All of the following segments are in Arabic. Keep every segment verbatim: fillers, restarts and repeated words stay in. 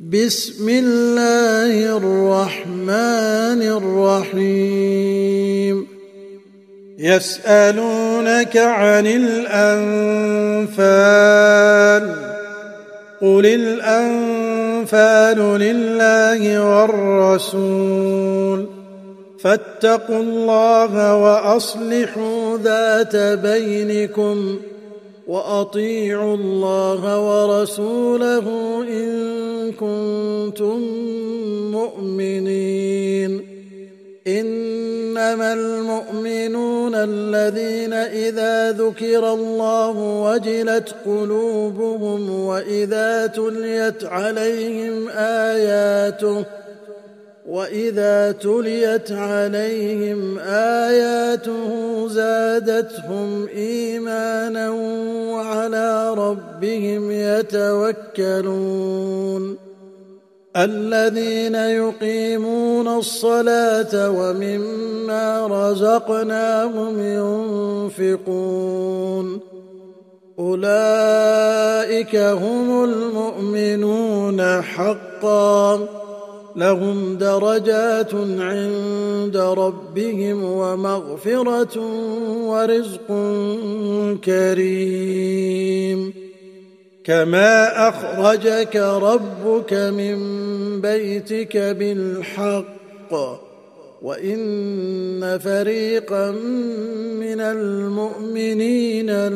بسم الله الرحمن الرحيم يسألونك عن الأنفال قل الأنفال لله والرسول فاتقوا الله وأصلحوا ذات بينكم وأطيعوا الله ورسوله إن كنتم مؤمنين إنما المؤمنون الذين إذا ذكر الله وجلت قلوبهم وإذا تليت عليهم آياته وإذا تليت عليهم آياته زادتهم إيمانا وعلى ربهم يتوكلون الذين يقيمون الصلاة ومما رزقناهم ينفقون أولئك هم المؤمنون حقا لهم درجات عند ربهم ومغفرة ورزق كريم كما أخرجك ربك من بيتك بالحق وإن فريقا من المؤمنين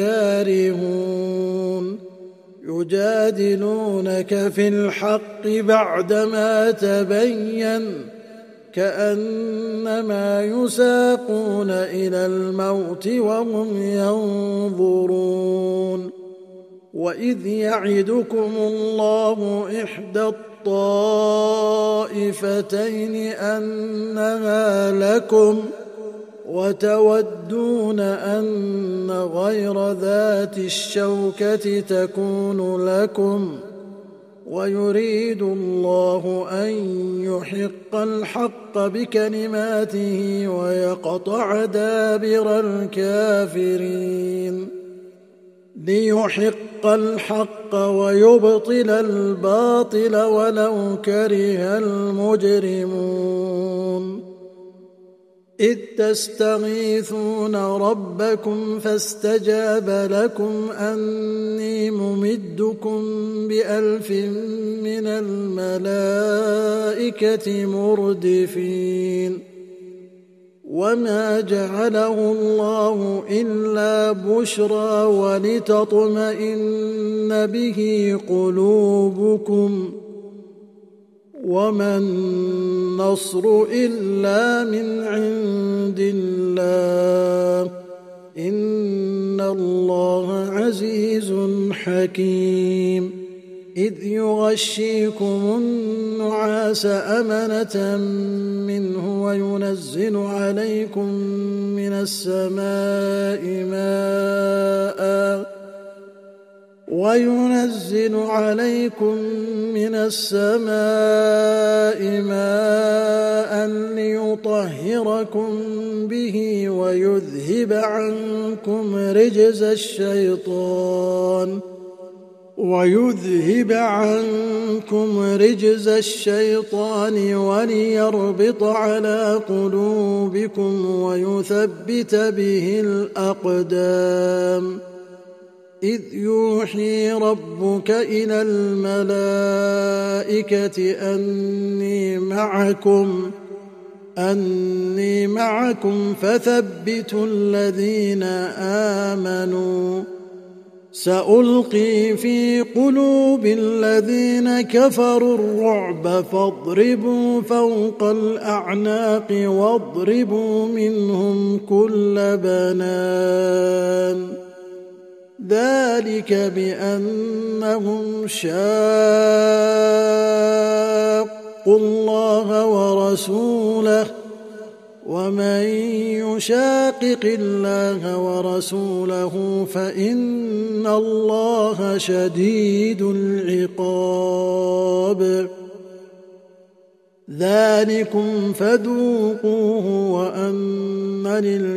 لكارهون يجادلونك في الحق بعدما تبين كأنما يساقون إلى الموت وهم ينظرون وإذ يعدكم الله إحدى الطائفتين أنها لكم وتودون أن غير ذات الشوكة تكون لكم ويريد الله أن يحق الحق بكلماته ويقطع دابر الكافرين ليحق الحق ويبطل الباطل ولو كره المجرمون إذ تستغيثون ربكم فاستجاب لكم أني ممدكم بألف من الملائكة مردفين وما جعله الله إلا بشرى ولتطمئن به قلوبكم وما النصر إلا من عند الله إن الله عزيز حكيم إذ يغشيكم النعاس أمنة منه وينزل عليكم من السماء ماء وينزل عليكم من السماء ماء ليطهركم به ويذهب عنكم رجز الشيطان ويذهب عنكم رجز الشيطان وليربط على قلوبكم ويثبت به الأقدام إذ يوحي ربك إلى الملائكة أني معكم أني معكم فثبتوا الذين آمنوا سألقي في قلوب الذين كفروا الرعب فاضربوا فوق الأعناق واضربوا منهم كل بنان ذلك بأنهم شاقوا الله ورسوله ومن يشاقق الله ورسوله فإن الله شديد العقاب ذلكم فذوقوه وأن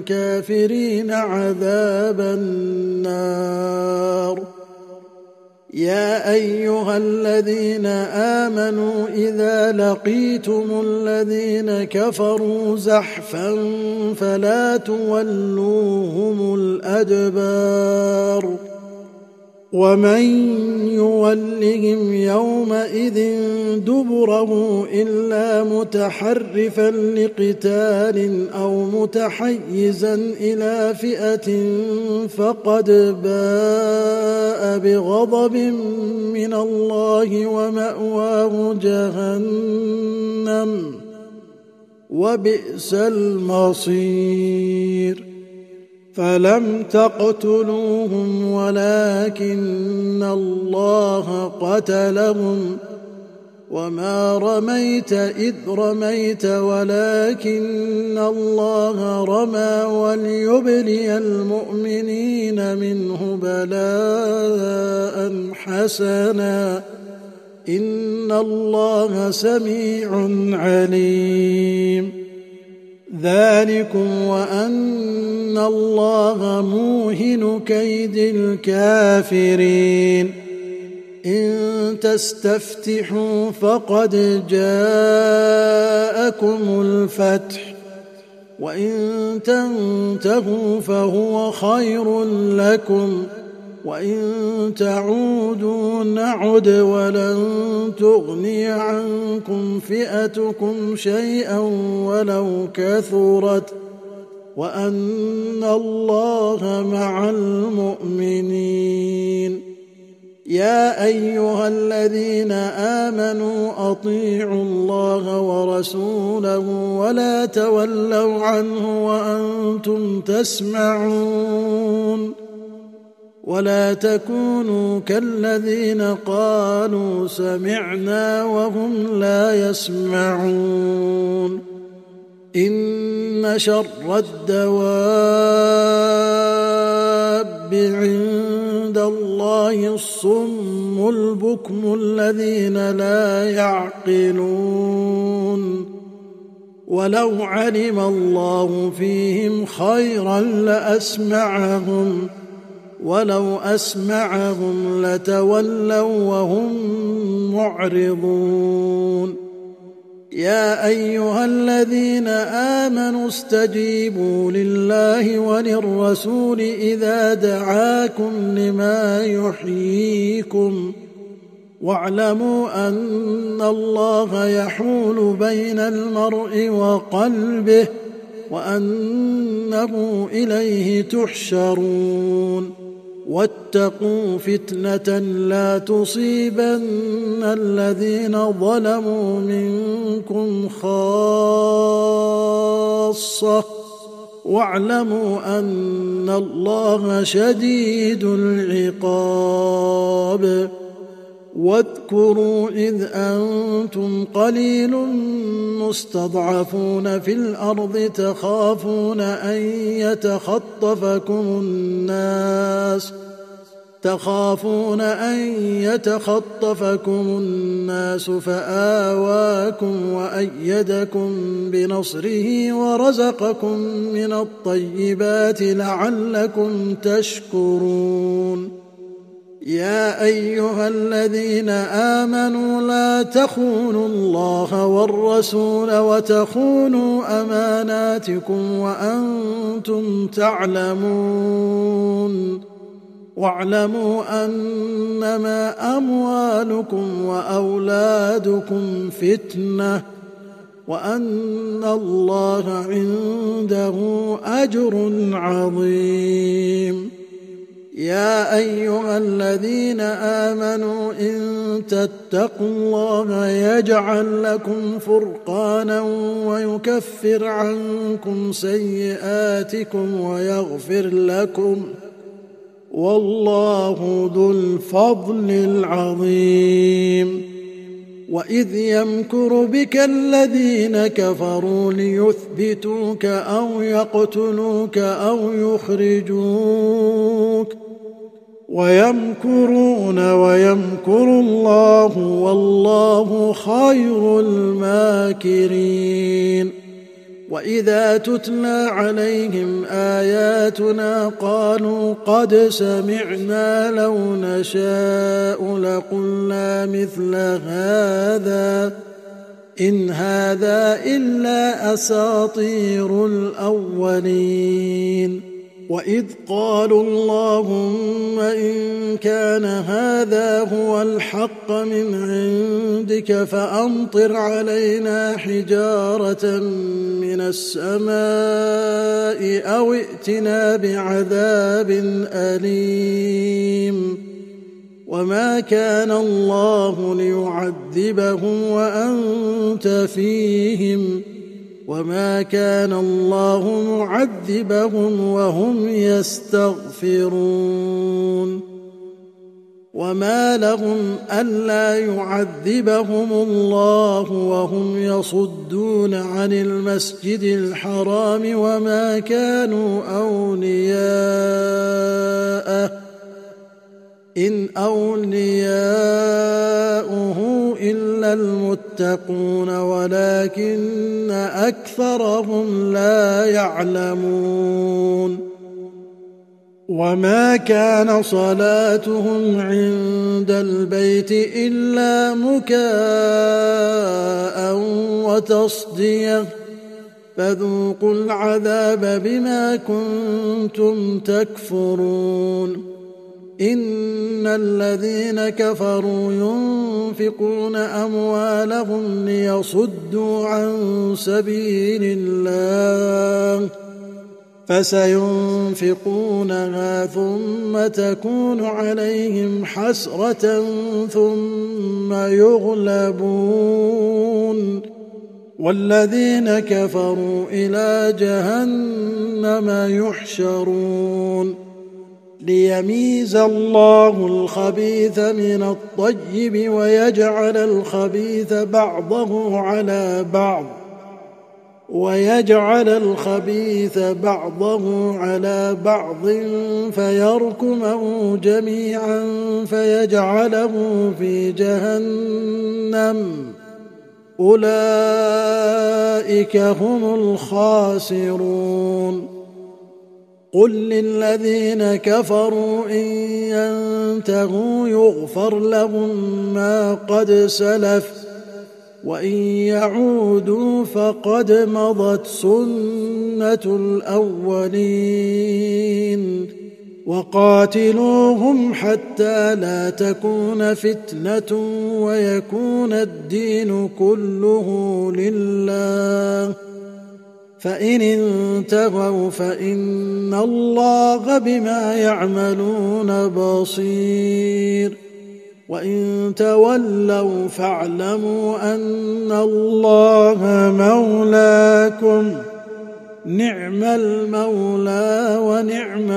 للكافرين عذاب النار يا أيها الذين آمنوا إذا لقيتم الذين كفروا زحفا فلا تولوهم الأدبار ومن يولهم يومئذ دبره إلا متحرفا لقتال أو متحيزا إلى فئة فقد باء بغضب من الله ومأواه جهنم وبئس المصير فلم تقتلوهم ولكن الله قتلهم وما رميت إذ رميت ولكن الله رمى وليبلي المؤمنين منه بلاء حسنا إن الله سميع عليم ذلكم وأن الله موهن كيد الكافرين إن تستفتحوا فقد جاءكم الفتح وإن تنتهوا فهو خير لكم وإن تعودوا نعد ولن تغني عنكم فئتكم شيئا ولو كثرت وأن الله مع المؤمنين يا أيها الذين آمنوا أطيعوا الله ورسوله ولا تولوا عنه وأنتم تسمعون ولا تكونوا كالذين قالوا سمعنا وهم لا يسمعون إن شر الدواب عند الله الصم البكم الذين لا يعقلون ولو علم الله فيهم خيرا لأسمعهم ولو أسمعهم لتولوا وهم معرضون يا أيها الذين آمنوا استجيبوا لله وللرسول إذا دعاكم لما يحييكم واعلموا أن الله يحول بين المرء وقلبه وأنه إليه تحشرون واتقوا فتنة لا تصيبن الذين ظلموا منكم خاصة واعلموا أن الله شديد العقاب واذكروا إذ أنتم قليل مستضعفون في الأرض تخافون أن يتخطفكم الناس تخافون أن يتخطفكم الناس فآواكم وأيدكم بنصره ورزقكم من الطيبات لعلكم تشكرون يا أيها الذين آمنوا لا تخونوا الله والرسول وتخونوا أماناتكم وأنتم تعلمون واعلموا أنما أموالكم وأولادكم فتنة وأن الله عنده أجر عظيم يا أيها الذين آمنوا إن تتقوا الله يجعل لكم فرقانا ويكفر عنكم سيئاتكم ويغفر لكم والله ذو الفضل العظيم وإذ يمكر بك الذين كفروا ليثبتوك أو يقتلوك أو يخرجوك ويمكرون ويمكر الله والله خير الماكرين وإذا تتلى عليهم آياتنا قالوا قد سمعنا لو نشاء لقلنا مثل هذا إن هذا إلا أساطير الأولين وإذ قالوا اللهم إن كان هذا هو الحق من عندك فأمطر علينا حجارة من السماء أو ائتنا بعذاب أليم وما كان الله ليعذبهم وأنت فيهم وما كان الله معذبهم وهم يستغفرون وما لهم ألا يعذبهم الله وهم يصدون عن المسجد الحرام وما كانوا أولياءه إن أولياؤه إلا المتقون ولكن أكثرهم لا يعلمون وما كان صلاتهم عند البيت إلا مكاء وتصدية فذوقوا العذاب بما كنتم تكفرون إن الذين كفروا ينفقون أموالهم ليصدوا عن سبيل الله فسينفقونها ثم تكون عليهم حسرة ثم يغلبون والذين كفروا إلى جهنم يحشرون ليميز الله الخبيث من الطيب ويجعل الخبيث بعضه على بعض ويجعل الخبيث بعضه على بعض فيركمه جميعا فيجعله في جهنم أولئك هم الخاسرون قل للذين كفروا إن ينتهوا يغفر لهم ما قد سلف وإن يعودوا فقد مضت سنة الأولين وقاتلوهم حتى لا تكون فتنة ويكون الدين كله لله فإن انتهوا فإن الله بما يعملون بصير وإن تولوا فاعلموا أن الله مولاكم نعم المولى ونعم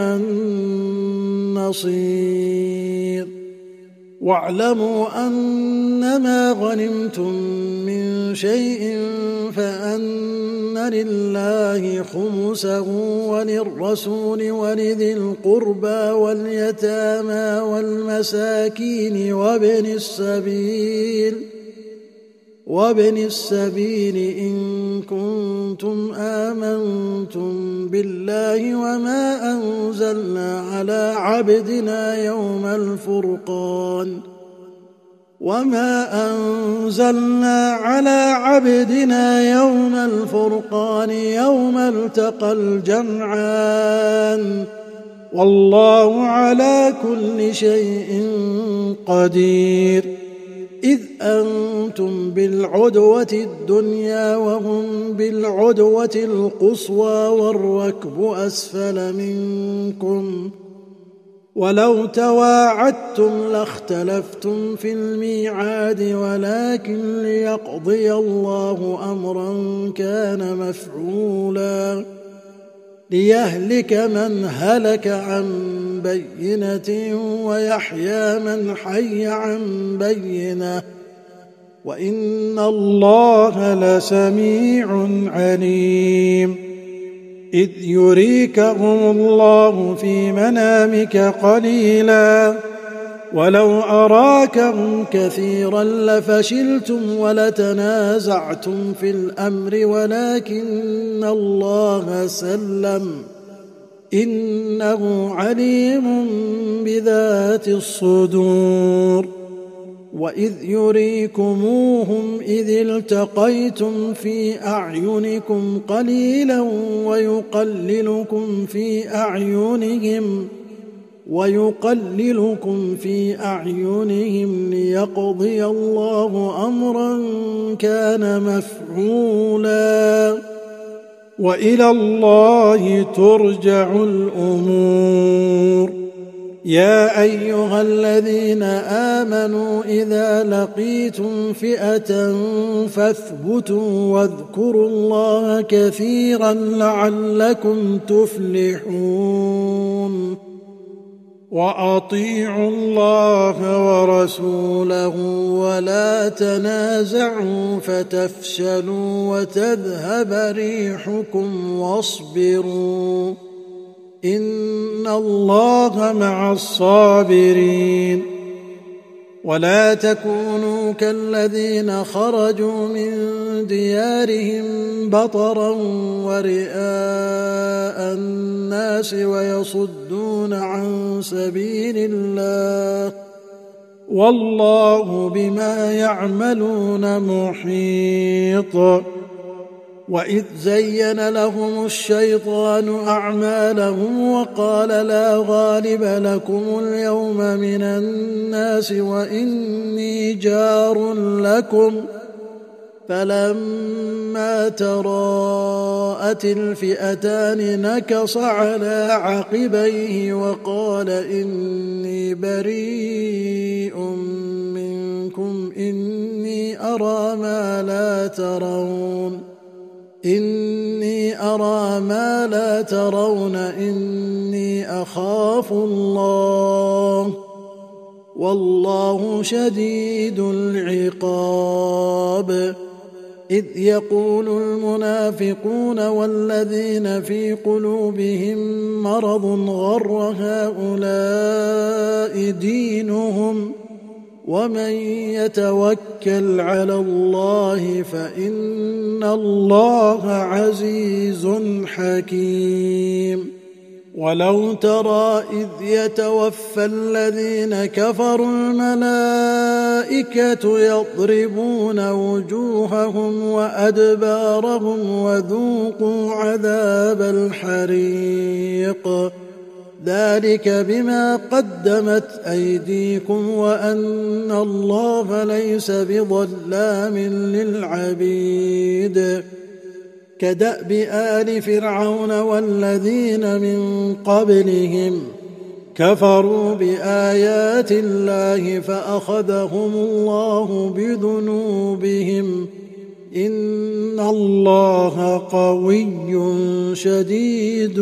النصير واعلموا أنما غنمتم من شيء فأن لله خمسه وللرسول ولذي القربى واليتامى والمساكين وابن السبيل وابن السبيل إن كنتم آمنتم بالله وما أنزلنا على عبدنا يوم الفرقان وما أنزلنا على عبدنا يوم الفرقان يوم التقى الجمعان والله على كل شيء قدير إذ أنتم بالعدوة الدنيا وهم بالعدوة القصوى والركب أسفل منكم ولو تواعدتم لاختلفتم في الميعاد ولكن ليقضي الله أمرا كان مفعولا ليهلك من هلك عن بينة ويحيى من حي عن بينة وإن الله لسميع عليم إذ يريكهم الله في منامك قليلا ولو أراكهم كثيرا لفشلتم ولتنازعتم في الأمر ولكن الله سلم إنه عليم بذات الصدور. وإذ يريكموهم إذ التقيتم في أعينكم قليلا ويقللكم في أعينهم ويقللكم في أعينهم ليقضي الله أمرا كان مفعولا وإلى الله ترجع الأمور. يا أيها الذين آمنوا إذا لقيتم فئة فاثبتوا واذكروا الله كثيرا لعلكم تفلحون. وأطيعوا الله ورسوله ولا تنازعوا فتفشلوا وتذهب ريحكم واصبروا إن الله مع الصابرين. ولا تكونوا كالذين خرجوا من ديارهم بطرا ورئاء الناس ويصدون عن سبيل الله والله بما يعملون محيط. وإذ زين لهم الشيطان أعمالهم وقال لا غالب لكم اليوم من الناس وإني جار لكم فلما تراءت الفئتان نكص على عقبيه وقال إني بريء منكم إني أرى ما لا ترون إني أرى ما لا ترون إني أخاف الله والله شديد العقاب. إذ يقول المنافقون والذين في قلوبهم مرض غر هؤلاء دينهم ومن يتوكل على الله فإن الله عزيز حكيم. ولو ترى إذ يتوفى الذين كفروا الملائكة يضربون وجوههم وأدبارهم وذوقوا عذاب الحريق ذلك بما قدمت أيديكم وأن الله ليس بظلام للعبيد. كدأب آل فرعون والذين من قبلهم كفروا بآيات الله فأخذهم الله بذنوبهم إن الله قوي شديد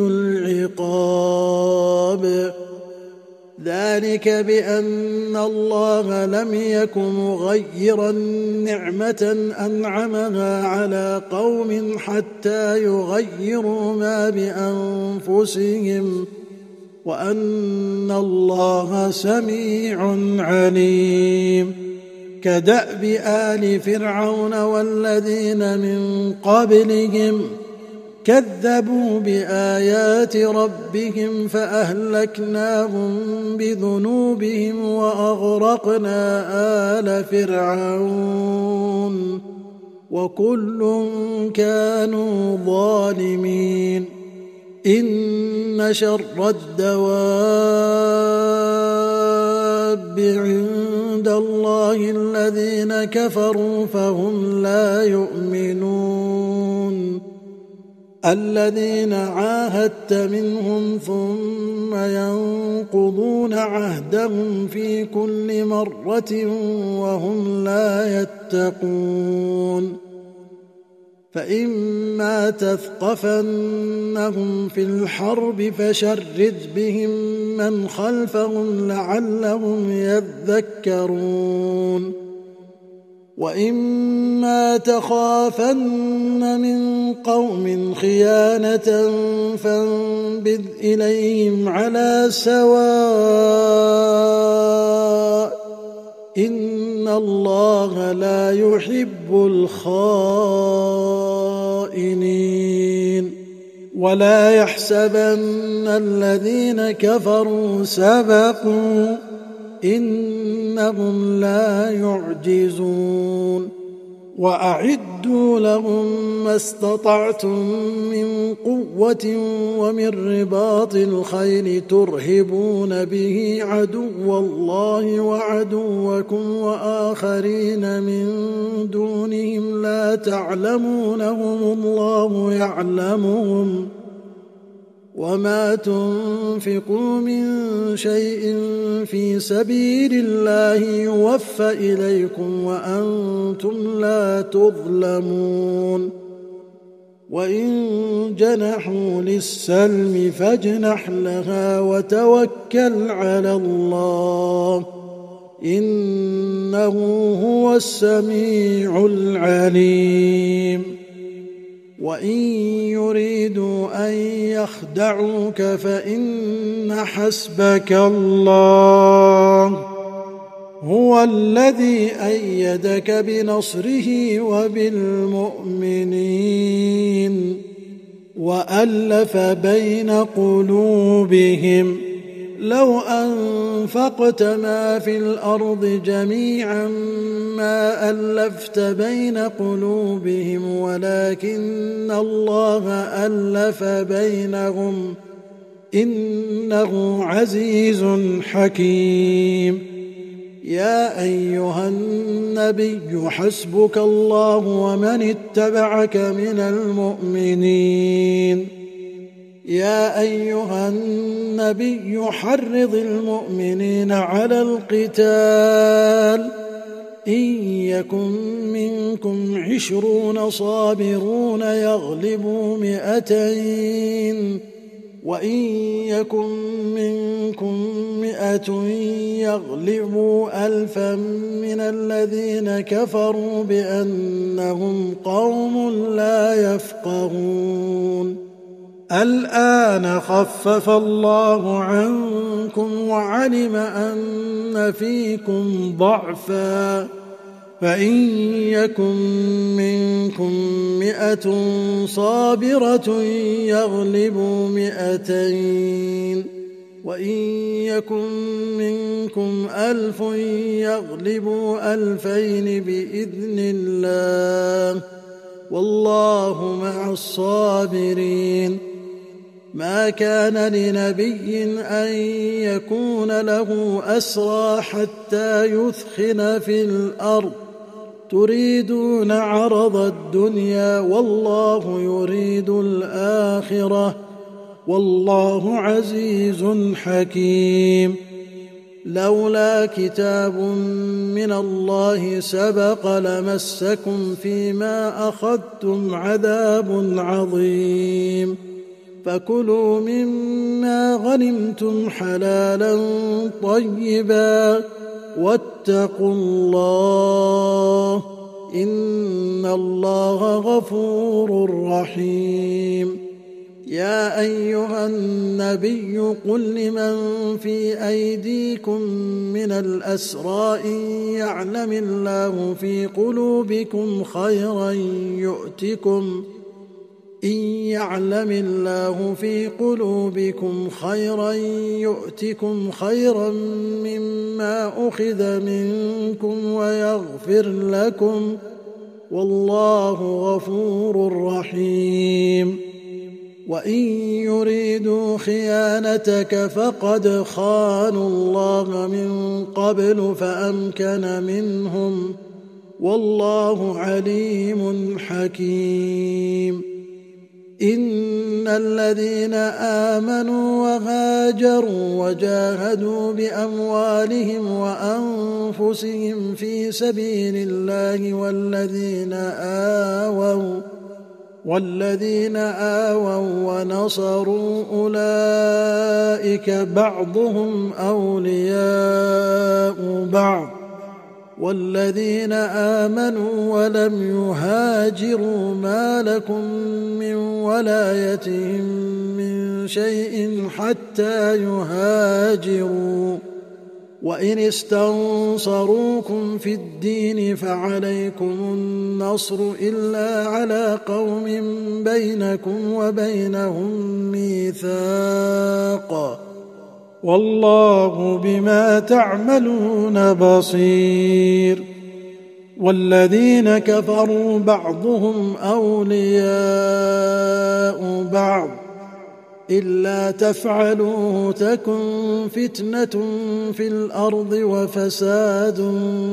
العقاب. ذلك بأن الله لم يك مغيرا نعمة أنعمها على قوم حتى يغيروا ما بأنفسهم وأن الله سميع عليم. كدأب آل فرعون والذين من قبلهم كذبوا بآيات ربهم فأهلكناهم بذنوبهم وأغرقنا آل فرعون وكل كانوا ظالمين. إن شر الدواب عند الله الذين كفروا فهم لا يؤمنون. الذين عاهدت منهم ثم ينقضون عهدهم في كل مرة وهم لا يتقون. فإما تثقفنهم في الحرب فشرد بهم من خلفهم لعلهم يذكرون. وإما تخافن من قوم خيانة فانبذ إليهم على سواء إن الله لا يحب الخائنين ولا يحسبن الذين كفروا سبقوا إنهم لا يعجزون وأعدوا لهم ما استطعتم من قوة ومن رباط الخيل ترهبون به عدو الله وعدوكم وآخرين من دونهم لا تعلمونهم الله يعلمهم وما تنفقوا من شيء في سبيل الله يوفى إليكم وأنتم لا تظلمون وإن جنحوا للسلم فاجنح لها وتوكل على الله إنه هو السميع العليم وإن يريدوا أن يخدعوك فإن حسبك الله هو الذي أيدك بنصره وبالمؤمنين وألف بين قلوبهم لو أنفقت ما في الأرض جميعا ما ألفت بين قلوبهم ولكن الله ألف بينهم إنه عزيز حكيم يا أيها النبي حسبك الله ومن اتبعك من المؤمنين يا أيها النبي حرض المؤمنين على القتال إن يكن منكم عشرون صابرون يغلبوا مئتين وإن يكن منكم مئة يغلبوا ألفا من الذين كفروا بأنهم قوم لا يفقهون الآن خفف الله عنكم وعلم أن فيكم ضعفا فإن يكن منكم مئة صابرة يغلبوا مئتين وإن يكن منكم ألف يغلبوا ألفين بإذن الله والله مع الصابرين ما كان لنبي أن يكون له أسرى حتى يثخن في الأرض تريدون عرض الدنيا والله يريد الآخرة والله عزيز حكيم لولا كتاب من الله سبق لمسكم فيما أخذتم عذاب عظيم فكلوا مما غنمتم حلالا طيبا واتقوا الله إن الله غفور رحيم يا أيها النبي قل لمن في أيديكم من الأسرى إن يعلم الله في قلوبكم خيرا يؤتكم إن يعلم الله في قلوبكم خيرا يؤتكم خيرا مما أخذ منكم ويغفر لكم والله غفور رحيم وإن يريدوا خيانتك فقد خانوا الله من قبل فأمكن منهم والله عليم حكيم إن الذين آمنوا وهاجروا وجاهدوا بأموالهم وأنفسهم في سبيل الله والذين آووا والذين آووا ونصروا أولئك بعضهم أولياء بعض والذين آمنوا ولم يهاجروا ما لكم من ولايتهم من شيء حتى يهاجروا، وإن استنصروكم في الدين فعليكم النصر إلا على قوم بينكم وبينهم ميثاق، والله بما تعملون بصير. والذين كفروا بعضهم أولياء بعض إلا تفعلوه تكن فتنة في الأرض وفساد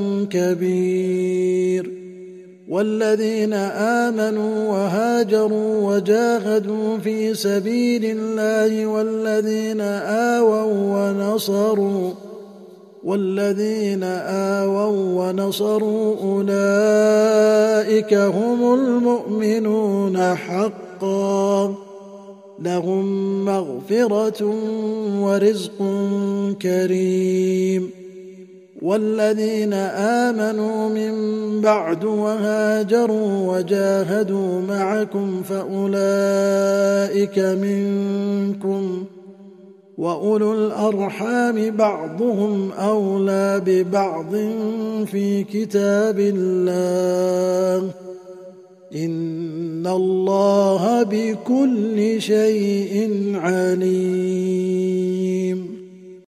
كبير. والذين آمنوا وهاجروا وجاهدوا في سبيل الله والذين آووا ونصروا والذين آووا ونصروا أولئك هم المؤمنون حقا، لهم مغفرة ورزق كريم. والذين آمنوا من بعد وهاجروا وجاهدوا معكم فأولئك منكم، وأولو الأرحام بعضهم أولى ببعض في كتاب الله، إن الله بكل شيء عليم.